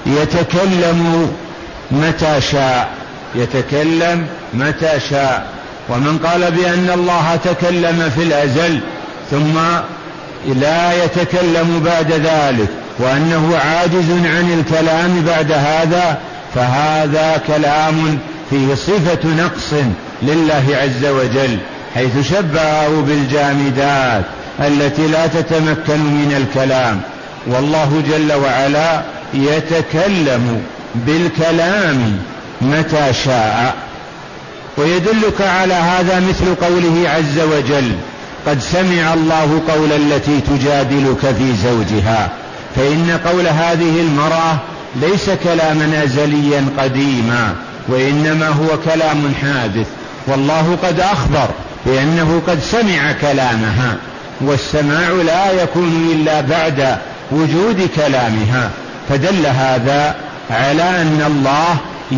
يتكلم متى شاء، يتكلم متى شاء. ومن قال بأن الله تكلم في الأزل ثم لا يتكلم بعد ذلك وأنه عاجز عن الكلام بعد هذا فهذا كلام فيه صفة نقص لله عز وجل، حيث شبهه بالجامدات التي لا تتمكن من الكلام. والله جل وعلا يتكلم بالكلام متى شاء. ويدلك على هذا مثل قوله عز وجل قد سمع الله قول التي تجادلك في زوجها، فإن قول هذه المرأة ليس كلاما أزليا قديما، وإنما هو كلام حادث، والله قد أخبر بأنه قد سمع كلامها، والسماع لا يكون إلا بعد وجود كلامها، فدل هذا على أن الله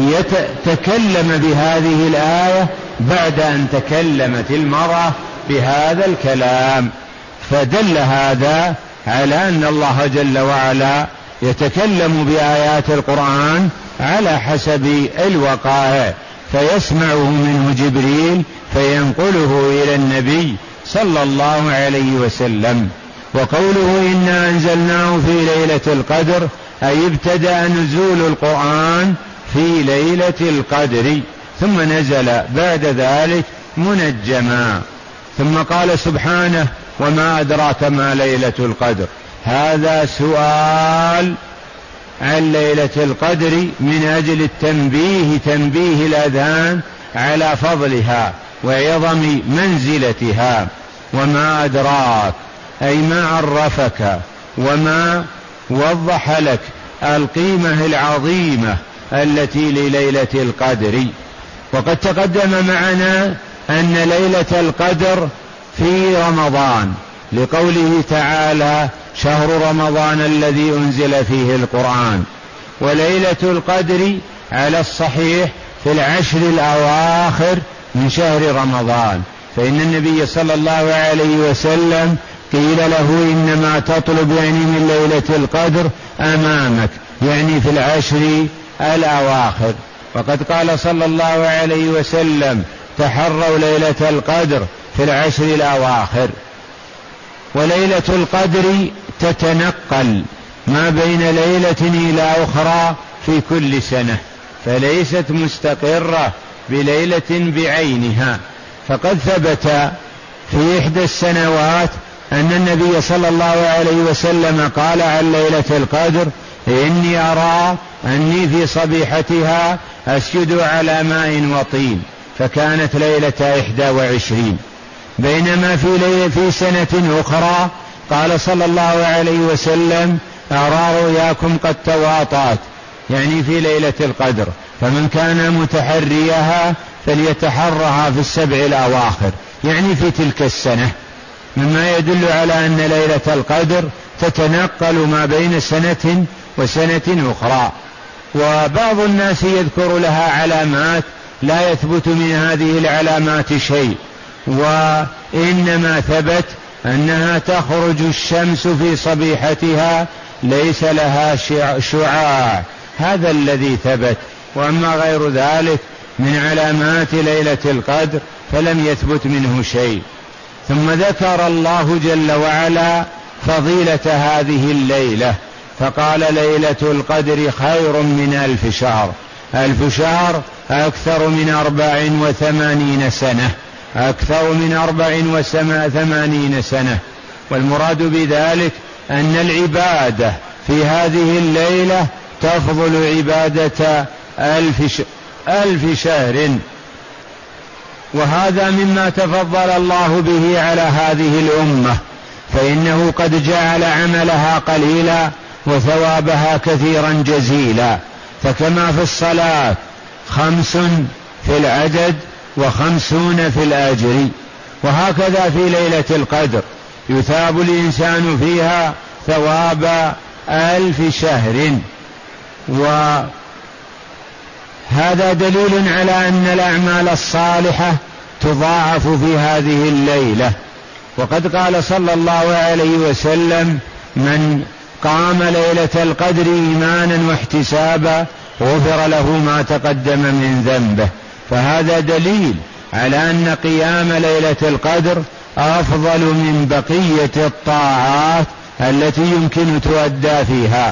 يتكلم بهذه الآية بعد أن تكلمت المرأة بهذا الكلام، فدل هذا على أن الله جل وعلا يتكلم بآيات القرآن على حسب الوقائع، فيسمعه منه جبريل فينقله إلى النبي صلى الله عليه وسلم. وقوله إنا أنزلناه في ليلة القدر أي ابتدأ نزول القرآن في ليلة القدر ثم نزل بعد ذلك منجما. ثم قال سبحانه وما أدراك ما ليلة القدر. هذا سؤال عن ليلة القدر من أجل التنبيه تنبيه الأذهان على فضلها وعظم منزلتها. وما أدراك أي ما عرفك وما وضح لك القيمة العظيمة التي لليلة القدر. وقد تقدم معنا أن ليلة القدر في رمضان لقوله تعالى شهر رمضان الذي أنزل فيه القرآن. وليلة القدر على الصحيح في العشر الأواخر من شهر رمضان، فإن النبي صلى الله عليه وسلم قيل له إنما تطلب يعني من ليلة القدر أمامك، يعني في العشر الأواخر. وقد قال صلى الله عليه وسلم تحروا ليلة القدر في العشر الأواخر. وليلة القدر تتنقل ما بين ليلة إلى أخرى في كل سنة، فليست مستقرة بليلة بعينها. فقد ثبت في إحدى السنوات أن النبي صلى الله عليه وسلم قال عن ليلة القدر إني أرى أني في صبيحتها أسجد على ماء وطين، فكانت ليلة إحدى وعشرين. بينما في ليلة في سنة أخرى قال صلى الله عليه وسلم أرى رؤياكم قد تواطأت، يعني في ليلة القدر، فمن كان متحريها فليتحرها في السبع الأواخر، يعني في تلك السنة، مما يدل على أن ليلة القدر تتنقل ما بين سنة وسنة أخرى. وبعض الناس يذكر لها علامات لا يثبت من هذه العلامات شيء، وإنما ثبت أنها تخرج الشمس في صبيحتها ليس لها شعاع، هذا الذي ثبت. وأما غير ذلك من علامات ليلة القدر فلم يثبت منه شيء. ثم ذكر الله جل وعلا فضيلة هذه الليلة فقال ليلة القدر خير من ألف شهر. ألف شهر أكثر من أربع وثمانين سنة، أكثر من أربع وثمانين سنة. والمراد بذلك أن العبادة في هذه الليلة تفضل عبادة ألف, ألف شهر. وهذا مما تفضل الله به على هذه الأمة، فإنه قد جعل عملها قليلا وثوابها كثيرا جزيلا. فكما في الصلاة خمس في العدد وخمسون في الأجر، وهكذا في ليلة القدر يثاب الإنسان فيها ثواب ألف شهر. وهذا دليل على أن الأعمال الصالحة تضاعف في هذه الليلة. وقد قال صلى الله عليه وسلم من قام ليلة القدر إيمانا واحتسابا غفر له ما تقدم من ذنبه. فهذا دليل على أن قيام ليلة القدر أفضل من بقية الطاعات التي يمكن تؤدى فيها.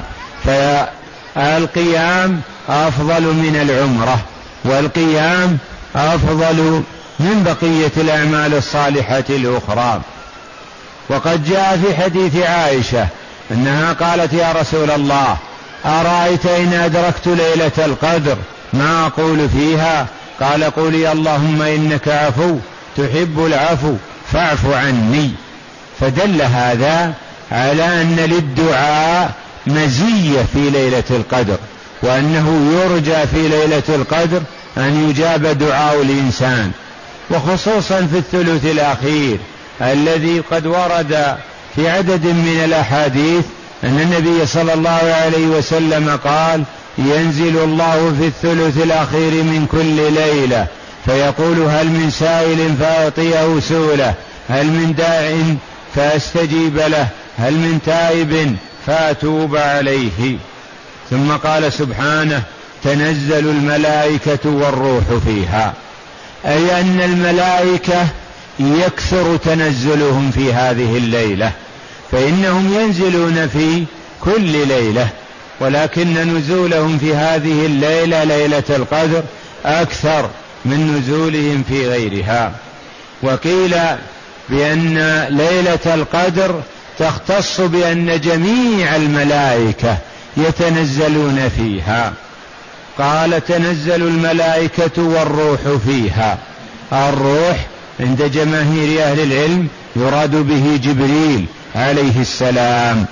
فالقيام أفضل من العمرة، والقيام أفضل من بقية الأعمال الصالحة الأخرى. وقد جاء في حديث عائشة أنها قالت يا رسول الله أرأيت إن أدركت ليلة القدر ما أقول فيها؟ قال قولي اللهم إنك عفو تحب العفو فاعف عني. فدل هذا على أن للدعاء مزية في ليلة القدر، وأنه يرجى في ليلة القدر أن يجاب دعاء الإنسان، وخصوصا في الثلث الأخير الذي قد ورد في عدد من الأحاديث أن النبي صلى الله عليه وسلم قال ينزل الله في الثلث الأخير من كل ليلة فيقول هل من سائل فأعطيه سؤله، هل من داع فأستجيب له، هل من تائب فأتوب عليه. ثم قال سبحانه تنزل الملائكة والروح فيها، أي أن الملائكة يكثر تنزلهم في هذه الليلة، فإنهم ينزلون في كل ليلة، ولكن نزولهم في هذه الليلة ليلة القدر أكثر من نزولهم في غيرها. وقيل بأن ليلة القدر تختص بأن جميع الملائكة يتنزلون فيها. قال تنزل الملائكة والروح فيها. الروح عند جماهير أهل العلم يراد به جبريل عليه السلام،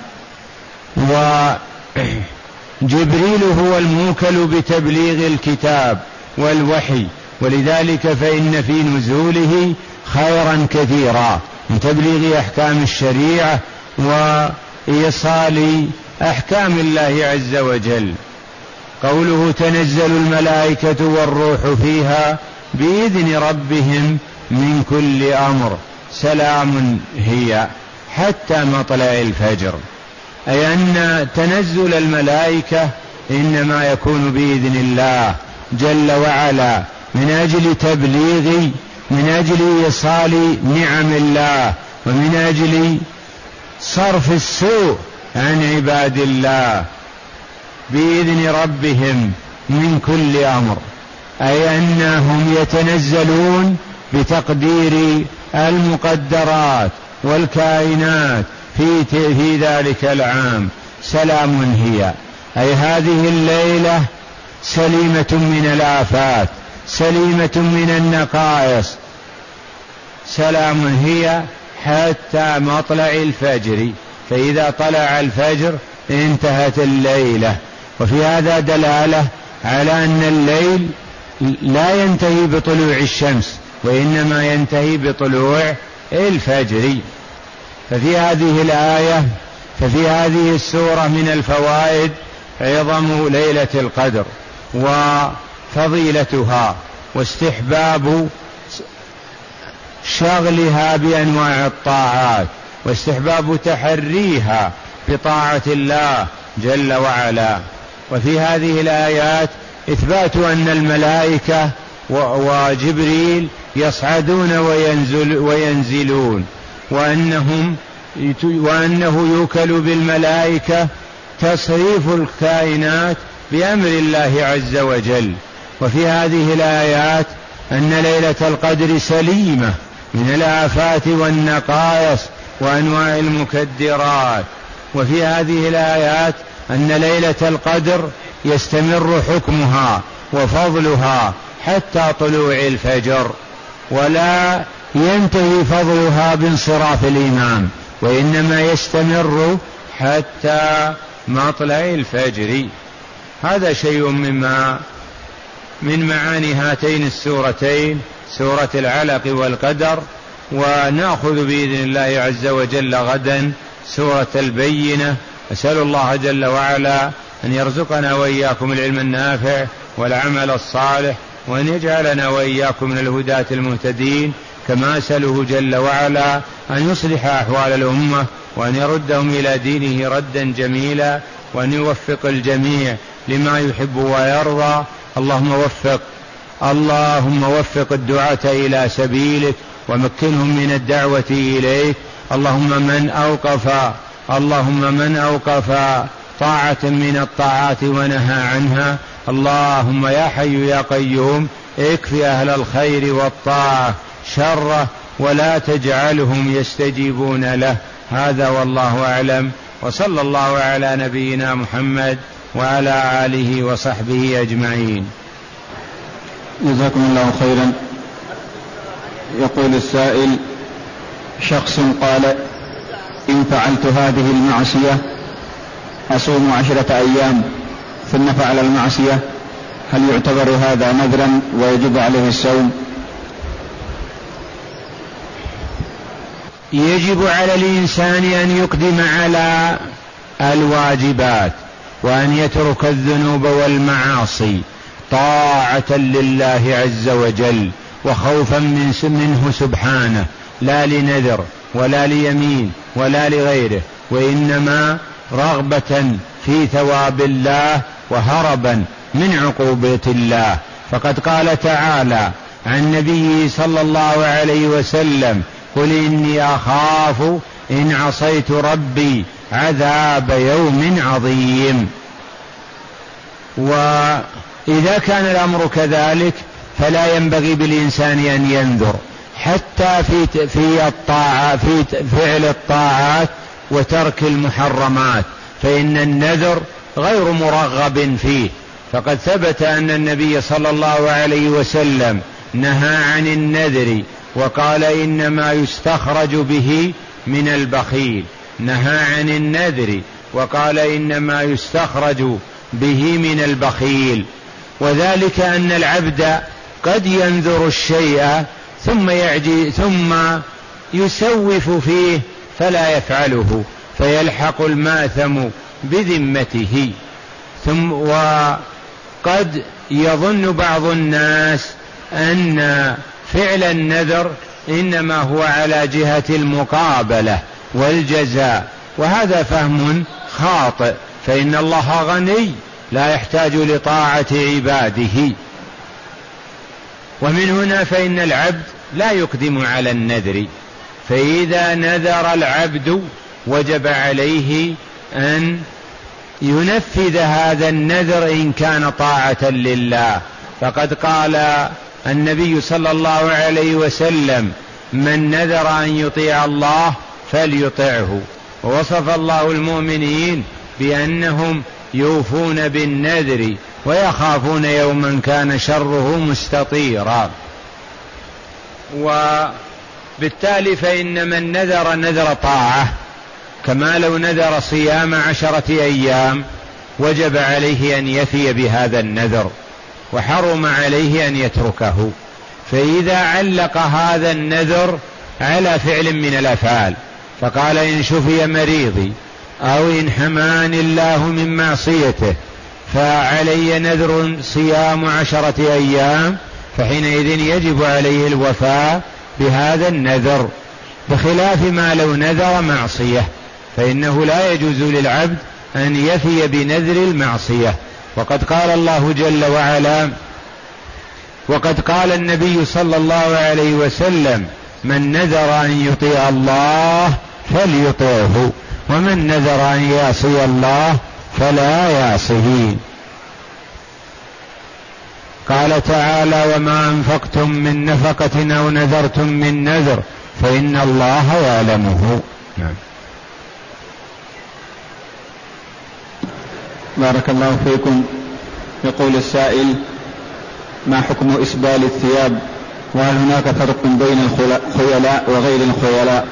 وجبريل هو الموكل بتبليغ الكتاب والوحي، ولذلك فإن في نزوله خيرا كثيرا من تبليغ أحكام الشريعة وإيصال أحكام الله عز وجل. قوله تنزل الملائكة والروح فيها بإذن ربهم من كل أمر سلام هي حتى مطلع الفجر، أي أن تنزل الملائكة إنما يكون بإذن الله جل وعلا من أجل تبليغ، من أجل إيصال نعم الله، ومن أجل صرف السوء عن عباد الله بإذن ربهم من كل أمر، أي أنهم يتنزلون بتقدير المقدرات والكائنات في, في ذلك العام. سلام هي، أي هذه الليلة سليمة من الآفات، سليمة من النقائص، سلام هي حتى مطلع الفجر، فإذا طلع الفجر انتهت الليلة. وفي هذا دلالة على أن الليل لا ينتهي بطلوع الشمس، وإنما ينتهي بطلوع الفجر. ففي هذه الآية ففي هذه السورة من الفوائد عظم ليلة القدر وفضيلتها، واستحباب شغلها بأنواع الطاعات، واستحباب تحريها بطاعة الله جل وعلا. وفي هذه الآيات إثبات أن الملائكة وجبريل يصعدون وينزل وينزلون، وأنهم وأنه يوكل بالملائكة تصريف الكائنات بأمر الله عز وجل. وفي هذه الآيات أن ليلة القدر سليمة من الآفات والنقائص وأنواع المكدرات. وفي هذه الآيات أن ليلة القدر يستمر حكمها وفضلها حتى طلوع الفجر، ولا ينتهي فضلها بانصراف الإمام، وإنما يستمر حتى مطلع الفجر. هذا شيء مما من معاني هاتين السورتين، سورة العلق والقدر. ونأخذ بإذن الله عز وجل غدا سورة البينة. أسأل الله جل وعلا أن يرزقنا وإياكم العلم النافع والعمل الصالح، وأن يجعلنا وإياكم من الهداة المهتدين، كما أسأله جل وعلا أن يصلح أحوال الأمة، وأن يردهم إلى دينه ردا جميلا، وأن يوفق الجميع لما يحب ويرضى. اللهم وفق اللهم وفق الدعاة إلى سبيلك، ومكنهم من الدعوة إليك. اللهم من أوقف اللهم من أوقف طاعة من الطاعات ونهى عنها، اللهم يا حي يا قيوم اكفي أهل الخير والطاعة شره، ولا تجعلهم يستجيبون له. هذا والله أعلم، وصلى الله على نبينا محمد وعلى آله وصحبه أجمعين. جزاكم الله خيرا. يقول السائل: شخص قال: إن فعلت هذه المعصية أصوم عشرة أيام، ثم فعل المعصية، هل يعتبر هذا نذرا ويجب عليه الصوم؟ يجب على الإنسان أن يقدم على الواجبات، وأن يترك الذنوب والمعاصي طاعة لله عز وجل، وخوفا منه سبحانه، لا لنذر ولا ليمين ولا لغيره، وإنما رغبة في ثواب الله وهربا من عقوبة الله. فقد قال تعالى: عن نبيه صلى الله عليه وسلم: قل إني أخاف إن عصيت ربي عذاب يوم عظيم. وإذا كان الأمر كذلك فلا ينبغي بالإنسان أن ينذر حتى في في الطاعة في فعل الطاعات وترك المحرمات، فإن النذر غير مرغب فيه. فقد ثبت أن النبي صلى الله عليه وسلم نهى عن النذر وقال: إنما يستخرج به من البخيل. نهى عن النذر وقال: إنما يستخرج به من البخيل. وذلك أن العبد قد ينذر الشيء ثم يعجي ثم يسوف فيه فلا يفعله، فيلحق الماثم بذمته. ثم وقد يظن بعض الناس أن فعل النذر إنما هو على جهة المقابلة والجزاء، وهذا فهم خاطئ، فإن الله غني لا يحتاج لطاعة عباده. ومن هنا فإن العبد لا يقدم على النذر، فإذا نذر العبد وجب عليه أن ينفذ هذا النذر إن كان طاعة لله. فقد قال النبي صلى الله عليه وسلم: من نذر أن يطيع الله فليطعه. ووصف الله المؤمنين بأنهم يوفون بالنذر ويخافون يوما كان شره مستطيرا. وبالتالي فإن من نذر نذر طاعة كما لو نذر صيام عشرة أيام وجب عليه أن يفي بهذا النذر، وحرم عليه أن يتركه. فإذا علق هذا النذر على فعل من الأفعال فقال: إن شفي مريضي أو إن حماني الله من معصيته فعلي نذر صيام عشرة أيام، فحينئذ يجب عليه الوفاء بهذا النذر، بخلاف ما لو نذر معصية فإنه لا يجوز للعبد أن يفي بنذر المعصية. وقد قال الله جل وعلا: وقد قال النبي صلى الله عليه وسلم: من نذر أن يطيع الله فليطيعه، ومن نذر أن يعصي الله فلا يعصه. قال تعالى: وما أنفقتم من نفقة أو نذرتم من نذر فإن الله يعلمه. نعم. بارك الله فيكم. يقول السائل: ما حكم إسبال الثياب؟ وهل هناك فرق بين الخيلاء وغير الخيلاء؟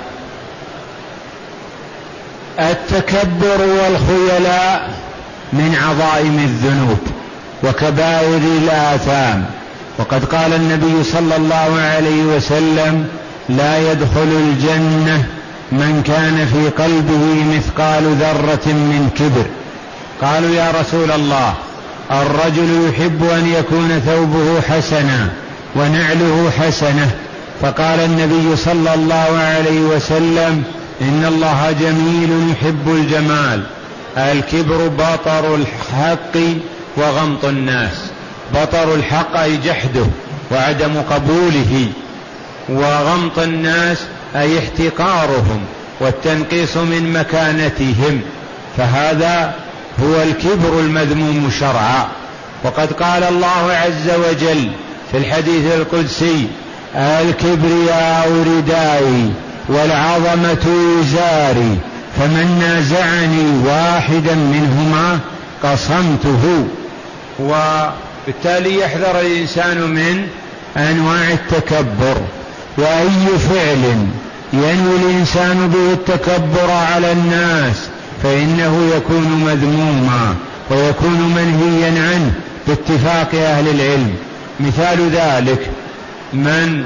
التكبر والخيلاء من عظائم الذنوب وكبائر الآثام، وقد قال النبي صلى الله عليه وسلم: لا يدخل الجنة من كان في قلبه مثقال ذرة من كبر. قالوا: يا رسول الله، الرجل يحب أن يكون ثوبه حسنا ونعله حسنة. فقال النبي صلى الله عليه وسلم: إن الله جميل يحب الجمال. الكبر بطر الحق وغمط الناس. بطر الحق أي جحده وعدم قبوله، وغمط الناس أي احتقارهم والتنقيص من مكانتهم، فهذا هو الكبر المذموم شرعا. وقد قال الله عز وجل في الحديث القدسي: الكبرياء ردائي والعظمة إزاري، فمن نازعني واحدا منهما قصمته. وبالتالي يحذر الإنسان من أنواع التكبر. وأي فعل ينوي الإنسان به التكبر على الناس فإنه يكون مذموما ويكون منهيا عنه باتفاق أهل العلم. مثال ذلك: من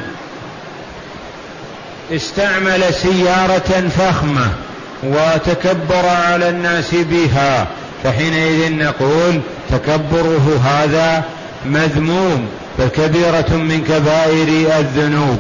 استعمل سيارة فخمة وتكبر على الناس بها، فحينئذ نقول تكبره هذا مذموم، فكبيرة من كبائر الذنوب.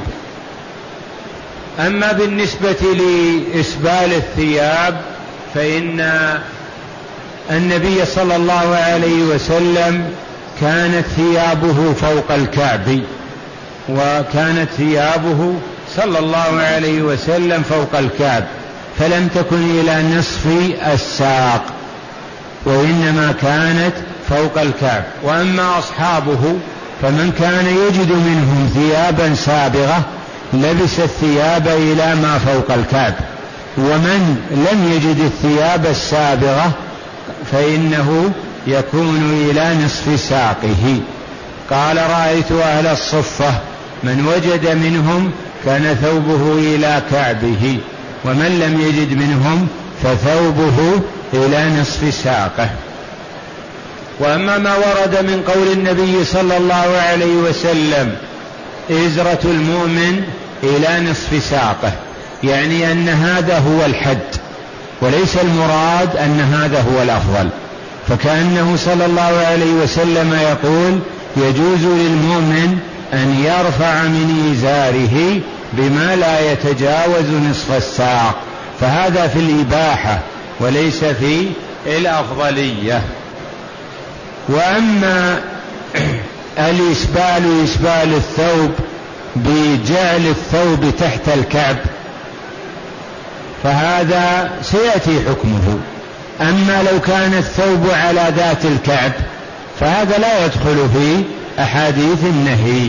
أما بالنسبة لإسبال الثياب فإن النبي صلى الله عليه وسلم كانت ثيابه فوق الكعب، وكانت ثيابه صلى الله عليه وسلم فوق الكعب، فلم تكن إلى نصف الساق، وإنما كانت فوق الكعب. وأما أصحابه فمن كان يجد منهم ثيابا سابغة لبس الثياب إلى ما فوق الكعب، ومن لم يجد الثياب السابغة فإنه يكون إلى نصف ساقه. قال رأيت أهل الصفة من وجد منهم كان ثوبه إلى كعبه، ومن لم يجد منهم فثوبه إلى نصف ساقه. وأما ما ورد من قول النبي صلى الله عليه وسلم إزرة المؤمن إلى نصف ساقه، يعني أن هذا هو الحد، وليس المراد أن هذا هو الأفضل، فكأنه صلى الله عليه وسلم يقول يجوز للمؤمن أن يرفع من إزاره بما لا يتجاوز نصف الساق، فهذا في الإباحة وليس في الأفضلية. وأما الإسبال إسبال الثوب بجعل الثوب تحت الكعب فهذا سيأتي حكمه. أما لو كان الثوب على ذات الكعب فهذا لا يدخل في أحاديث النهي.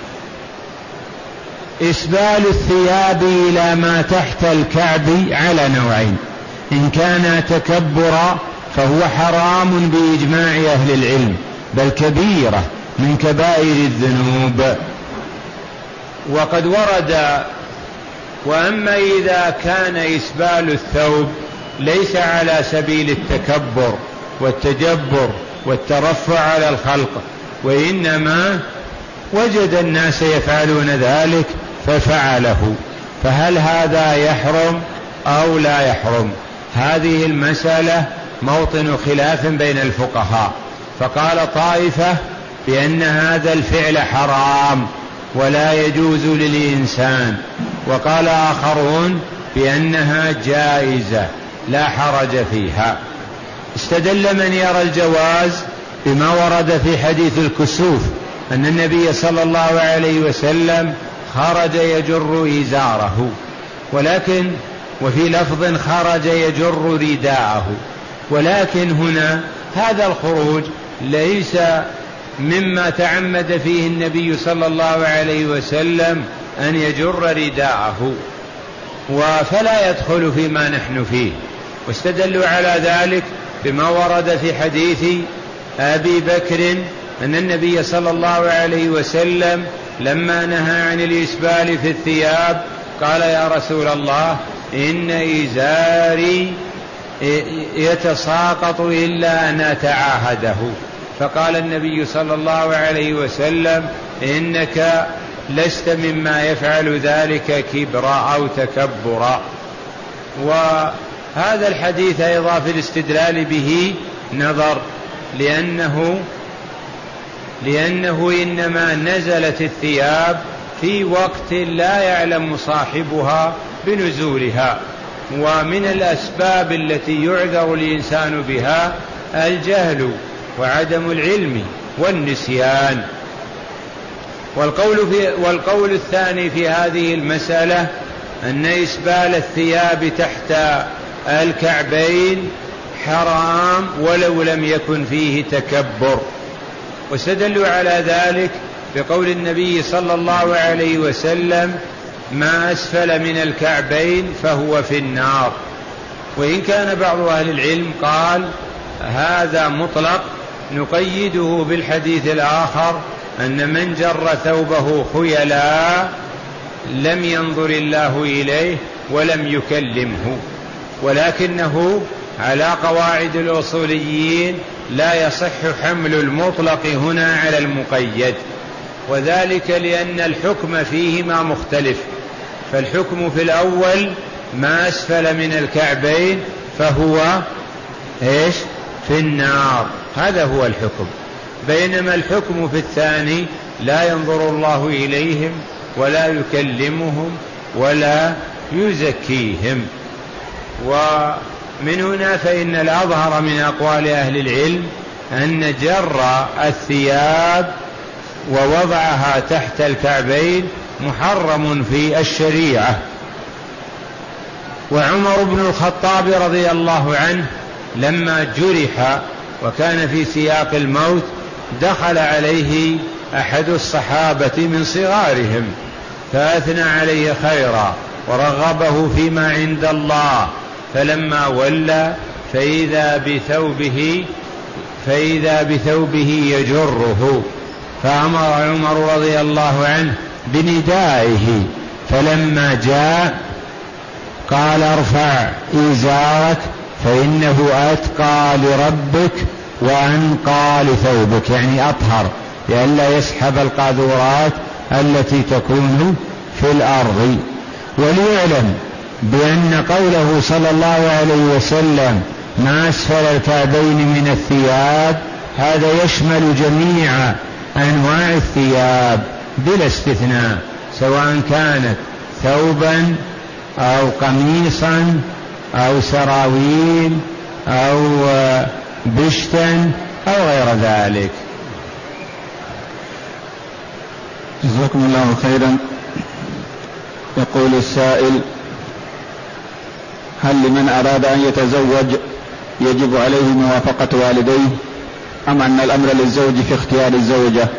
إسبال الثياب إلى ما تحت الكعب على نوعين: إن كان تكبرا فهو حرام بإجماع أهل العلم، بل كبيرة من كبائر الذنوب. وقد ورد: وأما إذا كان إسبال الثوب ليس على سبيل التكبر والتجبر والترفع على الخلق، وإنما وجد الناس يفعلون ذلك ففعله، فهل هذا يحرم أو لا يحرم؟ هذه المسألة موطن خلاف بين الفقهاء، فقال طائفة بأن هذا الفعل حرام ولا يجوز للإنسان، وقال آخرون بأنها جائزة لا حرج فيها. استدل من يرى الجواز بما ورد في حديث الكسوف أن النبي صلى الله عليه وسلم خرج يجر إزاره، ولكن وفي لفظ خرج يجر رداءه، ولكن هنا هذا الخروج ليس مما تعمد فيه النبي صلى الله عليه وسلم أن يجر رداءه، فلا يدخل فيما نحن فيه. واستدلوا على ذلك بما ورد في حديث أبي بكر أن النبي صلى الله عليه وسلم لما نهى عن الإسبال في الثياب قال: يا رسول الله إن إزاري يتساقط إلا أن أتعاهده، فقال النبي صلى الله عليه وسلم: إنك لست مما يفعل ذلك كبرا أو تكبرا. وهذا الحديث أيضا في الاستدلال به نظر، لأنه لأنه إنما نزلت الثياب في وقت لا يعلم صاحبها بنزولها، ومن الأسباب التي يعذر الإنسان بها الجهل وعدم العلم والنسيان. والقول, في والقول الثاني في هذه المسألة أن إسبال الثياب تحت الكعبين حرام ولو لم يكن فيه تكبر، واستدلوا على ذلك بقول النبي صلى الله عليه وسلم: ما أسفل من الكعبين فهو في النار. وإن كان بعض أهل العلم قال هذا مطلق نقيده بالحديث الآخر أن من جر ثوبه خيلاء لم ينظر الله إليه ولم يكلمه، ولكنه على قواعد الأصوليين لا يصح حمل المطلق هنا على المقيد، وذلك لأن الحكم فيهما مختلف. فالحكم في الأول ما أسفل من الكعبين فهو إيش؟ في النار، هذا هو الحكم. بينما الحكم في الثاني لا ينظر الله إليهم ولا يكلمهم ولا يزكيهم. ومن هنا فإن الأظهر من أقوال أهل العلم أن جر الثياب ووضعها تحت الكعبين محرم في الشريعة. وعمر بن الخطاب رضي الله عنه لما جرح وكان في سياق الموت دخل عليه أحد الصحابة من صغارهم فأثنى عليه خيرا ورغبه فيما عند الله، فلما ولى فإذا بثوبه فإذا بثوبه يجره، فأمر عمر رضي الله عنه بندائه، فلما جاء قال ارفع إزارك فإنه أتقى لربك وأنقى لثوبك، يعني أطهر لئلا يسحب القاذورات التي تكون في الأرض. وليعلم بأن قوله صلى الله عليه وسلم ما أسفل الكعبين من الثياب هذا يشمل جميع أنواع الثياب بلا استثناء، سواء كانت ثوبا أو قميصا أو سراويل أو بشتا أو غير ذلك. جزاكم الله خيرا. يقول السائل: هل لمن أراد أن يتزوج يجب عليه موافقة والديه أم أن الأمر للزوج في اختيار الزوجة؟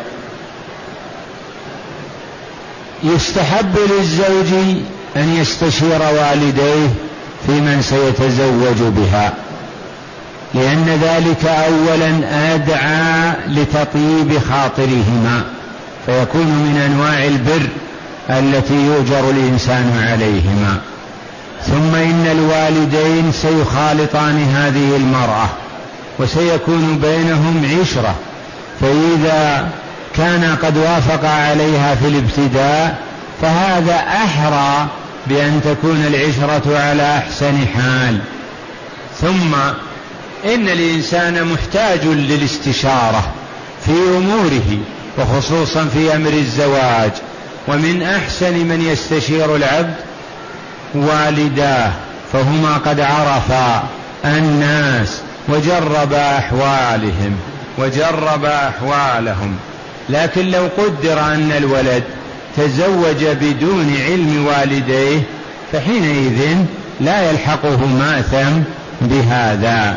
يستحب للزوج أن يستشير والديه في من سيتزوج بها، لأن ذلك أولا أدعى لتطيب خاطرهما، فيكون من أنواع البر التي يؤجر الإنسان عليهما. ثم إن الوالدين سيخالطان هذه المرأة وسيكون بينهم عشرة، فإذا كان قد وافق عليها في الابتداء فهذا أحرى بأن تكون العشرة على أحسن حال. ثم إن الإنسان محتاج للاستشارة في أموره وخصوصا في أمر الزواج، ومن أحسن من يستشير العبد والداه، فهما قد عرفا الناس وجرب أحوالهم وجرب أحوالهم. لكن لو قدر أن الولد تزوج بدون علم والديه فحينئذ لا يلحقه ماثم بهذا.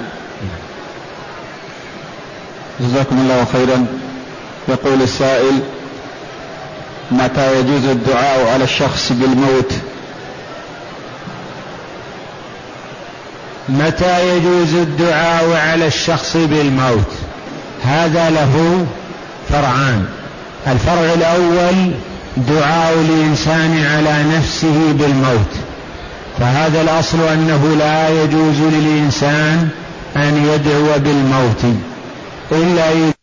جزاكم الله خيرا. يقول السائل: متى يجوز الدعاء على الشخص بالموت؟ متى يجوز الدعاء على الشخص بالموت؟ هذا له فرعان. الفرع الأول دعاء الإنسان على نفسه بالموت، فهذا الأصل أنه لا يجوز للإنسان أن يدعو بالموت إلا